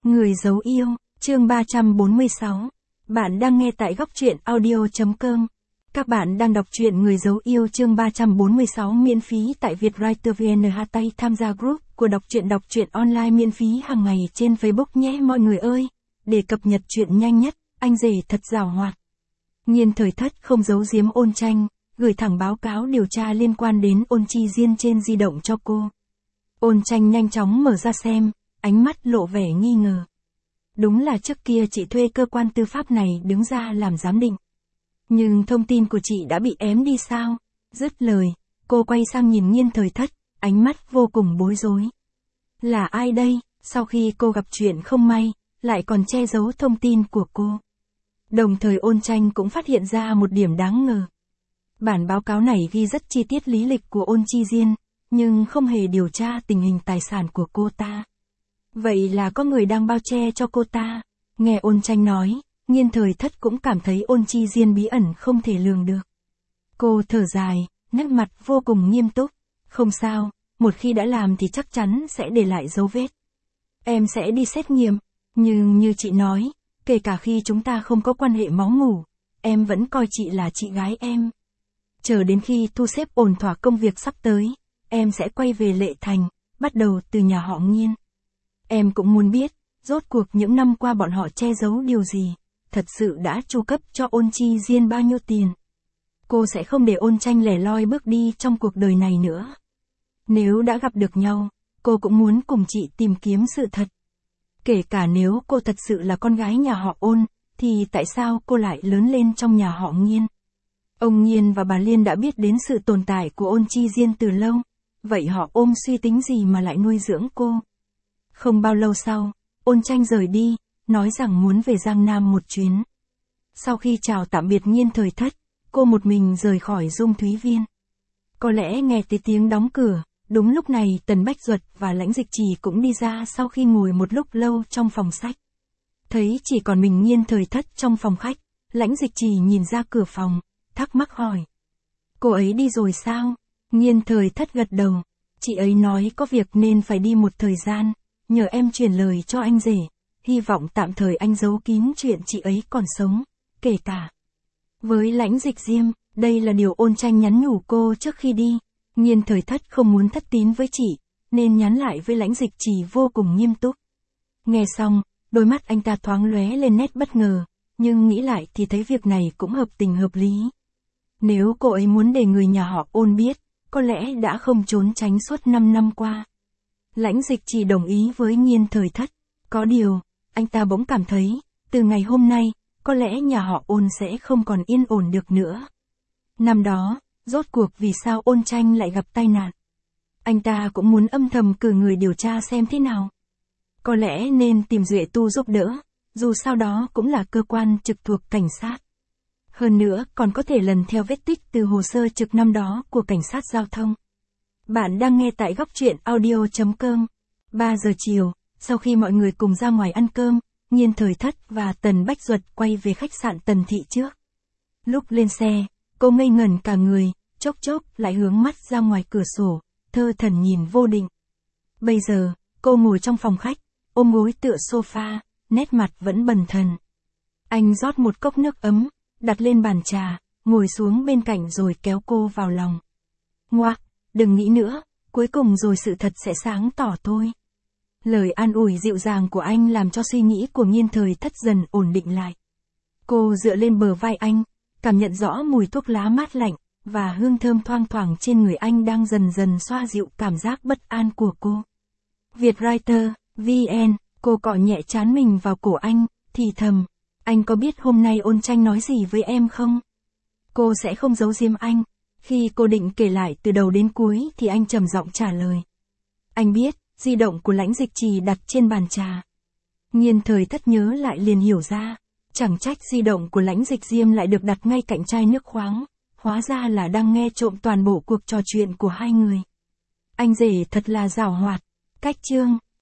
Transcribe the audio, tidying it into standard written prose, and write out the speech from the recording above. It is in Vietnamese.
Người giấu yêu, chương 346. Bạn đang nghe tại góc truyện audio.com. Các bạn đang đọc truyện Người giấu yêu chương 346 miễn phí tại Vietwriter VN. Tham gia group của đọc truyện online miễn phí hàng ngày trên Facebook nhé mọi người ơi. Để cập nhật truyện nhanh nhất, anh rể thật giàu hoạt. Nhiên Thời Thất không giấu giếm Ôn Tranh, gửi thẳng báo cáo điều tra liên quan đến Ôn Chi Diên trên di động cho cô. Ôn Tranh nhanh chóng mở ra xem, ánh mắt lộ vẻ nghi ngờ. Đúng là trước kia chị thuê cơ quan tư pháp này đứng ra làm giám định. Nhưng thông tin của chị đã bị ém đi sao? Dứt lời, cô quay sang nhìn Nhiên Thời Thất, ánh mắt vô cùng bối rối. Là ai đây? Sau khi cô gặp chuyện không may, lại còn che giấu thông tin của cô. Đồng thời Ôn Tranh cũng phát hiện ra một điểm đáng ngờ. Bản báo cáo này ghi rất chi tiết lý lịch của Ôn Chi Diên, nhưng không hề điều tra tình hình tài sản của cô ta. Vậy là có người đang bao che cho cô ta. Nghe Ôn Tranh nói, Nhiên Thời Thất cũng cảm thấy Ôn Chi Diên bí ẩn không thể lường được. Cô thở dài, nét mặt vô cùng nghiêm túc. Không sao, một khi đã làm thì chắc chắn sẽ để lại dấu vết. Em sẽ đi xét nghiệm, nhưng như chị nói, kể cả khi chúng ta không có quan hệ máu mủ, em vẫn coi chị là chị gái em. Chờ đến khi thu xếp ổn thỏa công việc sắp tới, em sẽ quay về Lệ Thành, bắt đầu từ nhà họ Nhiên. Em cũng muốn biết, rốt cuộc những năm qua bọn họ che giấu điều gì, thật sự đã chu cấp cho Ôn Chi Diên bao nhiêu tiền. Cô sẽ không để Ôn Tranh lẻ loi bước đi trong cuộc đời này nữa. Nếu đã gặp được nhau, cô cũng muốn cùng chị tìm kiếm sự thật. Kể cả nếu cô thật sự là con gái nhà họ Ôn, thì tại sao cô lại lớn lên trong nhà họ Nhiên? Ông Nhiên và bà Liên đã biết đến sự tồn tại của Ôn Chi Diên từ lâu, vậy họ ôm suy tính gì mà lại nuôi dưỡng cô? Không bao lâu sau, Ôn Tranh rời đi, nói rằng muốn về Giang Nam một chuyến. Sau khi chào tạm biệt Nhiên Thời Thất, cô một mình rời khỏi Dung Thúy Viên. Có lẽ nghe thấy tiếng đóng cửa, đúng lúc này Tần Bách Duật và Lãnh Dịch Trì cũng đi ra sau khi ngồi một lúc lâu trong phòng sách. Thấy chỉ còn mình Nhiên Thời Thất trong phòng khách, Lãnh Dịch Trì nhìn ra cửa phòng, thắc mắc hỏi. Cô ấy đi rồi sao? Nhiên Thời Thất gật đầu. Chị ấy nói có việc nên phải đi một thời gian, nhờ em truyền lời cho anh rể, hy vọng tạm thời anh giấu kín chuyện chị ấy còn sống, kể cả với Lãnh Dịch Diêm. Đây là điều Ôn Tranh nhắn nhủ cô trước khi đi. Nhiên Thời Thất không muốn thất tín với chị, nên nhắn lại với Lãnh Dịch Trì vô cùng nghiêm túc. Nghe xong, đôi mắt anh ta thoáng lóe lên nét bất ngờ, nhưng nghĩ lại thì thấy việc này cũng hợp tình hợp lý. Nếu cô ấy muốn để người nhà họ Ôn biết, có lẽ đã không trốn tránh suốt 5 năm qua. Lãnh Dịch Trì đồng ý với Nhiên Thời Thất. Có điều, anh ta bỗng cảm thấy, từ ngày hôm nay, có lẽ nhà họ Ôn sẽ không còn yên ổn được nữa. Năm đó, rốt cuộc vì sao Ôn Tranh lại gặp tai nạn? Anh ta cũng muốn âm thầm cử người điều tra xem thế nào. Có lẽ nên tìm Duệ Tu giúp đỡ, dù sao đó cũng là cơ quan trực thuộc cảnh sát. Hơn nữa còn có thể lần theo vết tích từ hồ sơ trực năm đó của cảnh sát giao thông. Bạn đang nghe tại góc truyện audio.com. 3 giờ chiều, sau khi mọi người cùng ra ngoài ăn cơm, Nhiên Thời Thất và Tần Bách Duật quay về khách sạn Tần Thị trước. Lúc lên xe, cô ngây ngẩn cả người, chốc chốc lại hướng mắt ra ngoài cửa sổ, thơ thẩn nhìn vô định. Bây giờ, cô ngồi trong phòng khách, ôm gối tựa sofa, nét mặt vẫn bần thần. Anh rót một cốc nước ấm, đặt lên bàn trà, ngồi xuống bên cạnh rồi kéo cô vào lòng. Ngoác, đừng nghĩ nữa, cuối cùng rồi sự thật sẽ sáng tỏ thôi. Lời an ủi dịu dàng của anh làm cho suy nghĩ của Nhiên Thời Thất dần ổn định lại. Cô dựa lên bờ vai anh, cảm nhận rõ mùi thuốc lá mát lạnh, và hương thơm thoang thoảng trên người anh đang dần dần xoa dịu cảm giác bất an của cô. Vietwriter, VN, cô cọ nhẹ trán mình vào cổ anh, thì thầm. Anh có biết hôm nay Ôn Tranh nói gì với em không? Cô sẽ không giấu giếm anh. Khi cô định kể lại từ đầu đến cuối thì anh trầm giọng trả lời. Anh biết, di động của Lãnh Dịch Trì đặt trên bàn trà. Nhiên Thời Thất nhớ lại liền hiểu ra. Chẳng trách di động của Lãnh Dịch Diêm lại được đặt ngay cạnh chai nước khoáng. Hóa ra là đang nghe trộm toàn bộ cuộc trò chuyện của hai người. Anh rể thật là giàu hoạt. Cách chương